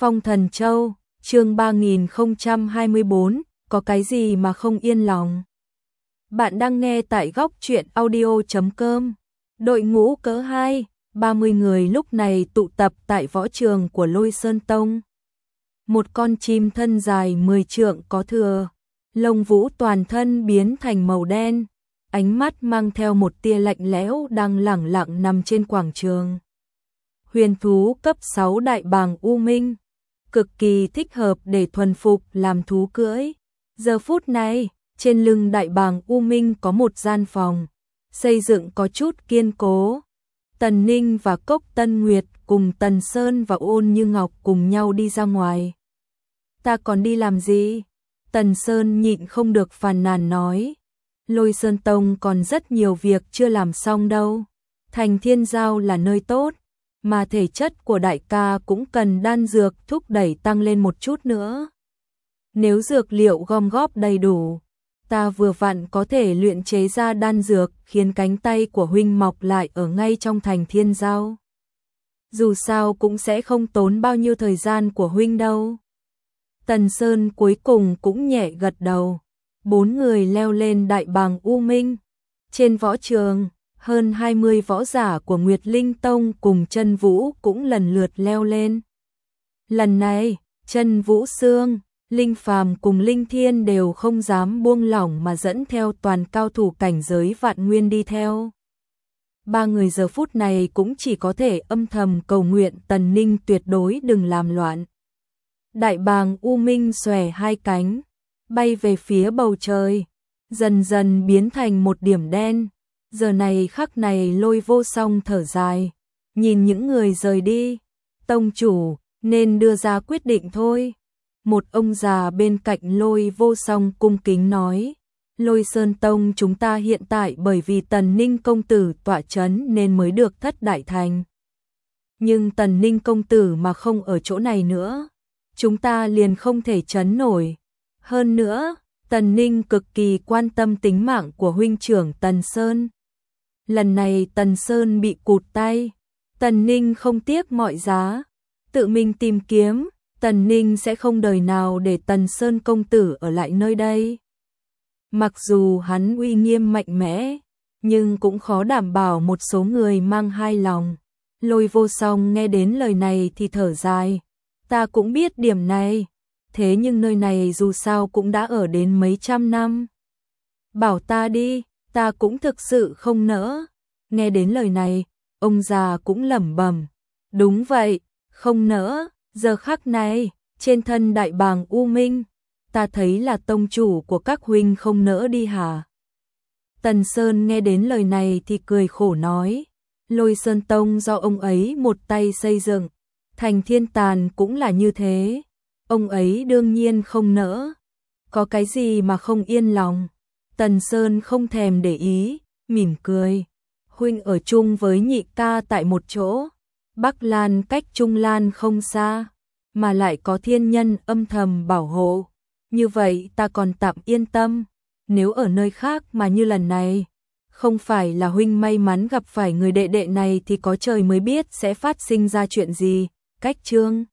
Phong Thần Châu, chương 3024, có cái gì mà không yên lòng. Bạn đang nghe tại góc truyện audio.com. Đội ngũ cỡ 2, 30 người lúc này tụ tập tại võ trường của Lôi Sơn Tông. Một con chim thân dài 10 trượng có thừa, lông vũ toàn thân biến thành màu đen, ánh mắt mang theo một tia lạnh lẽo đang lẳng lặng nằm trên quảng trường. Huyền thú cấp 6 đại bàng U Minh, cực kỳ thích hợp để thuần phục làm thú cưỡi. Giờ phút này, trên lưng đại bàng U Minh có một gian phòng, xây dựng có chút kiên cố. Tần Ninh và Cốc Tân Nguyệt cùng Tần Sơn và Ôn Như Ngọc cùng nhau đi ra ngoài. Ta còn đi làm gì? Tần Sơn nhịn không được phàn nàn nói. Lôi Sơn Tông còn rất nhiều việc chưa làm xong đâu. Thành Thiên Giao là nơi tốt, mà thể chất của đại ca cũng cần đan dược thúc đẩy tăng lên một chút nữa. Nếu dược liệu gom góp đầy đủ, ta vừa vặn có thể luyện chế ra đan dược khiến cánh tay của huynh mọc lại ở ngay trong Thành Thiên Giao. Dù sao cũng sẽ không tốn bao nhiêu thời gian của huynh đâu. Tần Sơn cuối cùng cũng nhẹ gật đầu. 4 người leo lên đại bàng U Minh. Trên võ trường, hơn 20 võ giả của Nguyệt Linh Tông cùng Chân Vũ cũng lần lượt leo lên. Lần này, Chân Vũ Sương, Linh Phàm cùng Linh Thiên đều không dám buông lỏng mà dẫn theo toàn cao thủ cảnh giới vạn nguyên đi theo. 3 người giờ phút này cũng chỉ có thể âm thầm cầu nguyện Tần Ninh tuyệt đối đừng làm loạn. Đại bàng U Minh xòe hai cánh, bay về phía bầu trời, dần dần biến thành một điểm đen. Giờ này khắc này Lôi Vô Song thở dài, nhìn những người rời đi. Tông chủ, nên đưa ra quyết định thôi. Một ông già bên cạnh Lôi Vô Song cung kính nói. Lôi Sơn Tông chúng ta hiện tại bởi vì Tần Ninh công tử tọa chấn nên mới được thất đại thành. Nhưng Tần Ninh công tử mà không ở chỗ này nữa, chúng ta liền không thể chấn nổi. Hơn nữa, Tần Ninh cực kỳ quan tâm tính mạng của huynh trưởng Tần Sơn. Lần này Tần Sơn bị cụt tay, Tần Ninh không tiếc mọi giá, tự mình tìm kiếm, Tần Ninh sẽ không đời nào để Tần Sơn công tử ở lại nơi đây. Mặc dù hắn uy nghiêm mạnh mẽ, nhưng cũng khó đảm bảo một số người mang hai lòng. Lôi Vô Song nghe đến lời này thì thở dài, ta cũng biết điểm này, thế nhưng nơi này dù sao cũng đã ở đến mấy trăm năm. Bảo ta đi, ta cũng thực sự không nỡ. Nghe đến lời này, ông già cũng lẩm bẩm, đúng vậy, không nỡ. Giờ khắc này, trên thân đại bàng U Minh, ta thấy là tông chủ của các huynh không nỡ đi hả? Tần Sơn nghe đến lời này thì cười khổ nói, Lôi Sơn Tông do ông ấy một tay xây dựng, Thành Thiên Tàn cũng là như thế, ông ấy đương nhiên không nỡ. Có cái gì mà không yên lòng? Tần Sơn không thèm để ý, mỉm cười, huynh ở chung với nhị ca tại một chỗ, Bắc Lan cách Trung Lan không xa, mà lại có thiên nhân âm thầm bảo hộ, như vậy ta còn tạm yên tâm. Nếu ở nơi khác mà như lần này, không phải là huynh may mắn gặp phải người đệ đệ này thì có trời mới biết sẽ phát sinh ra chuyện gì. Cách chương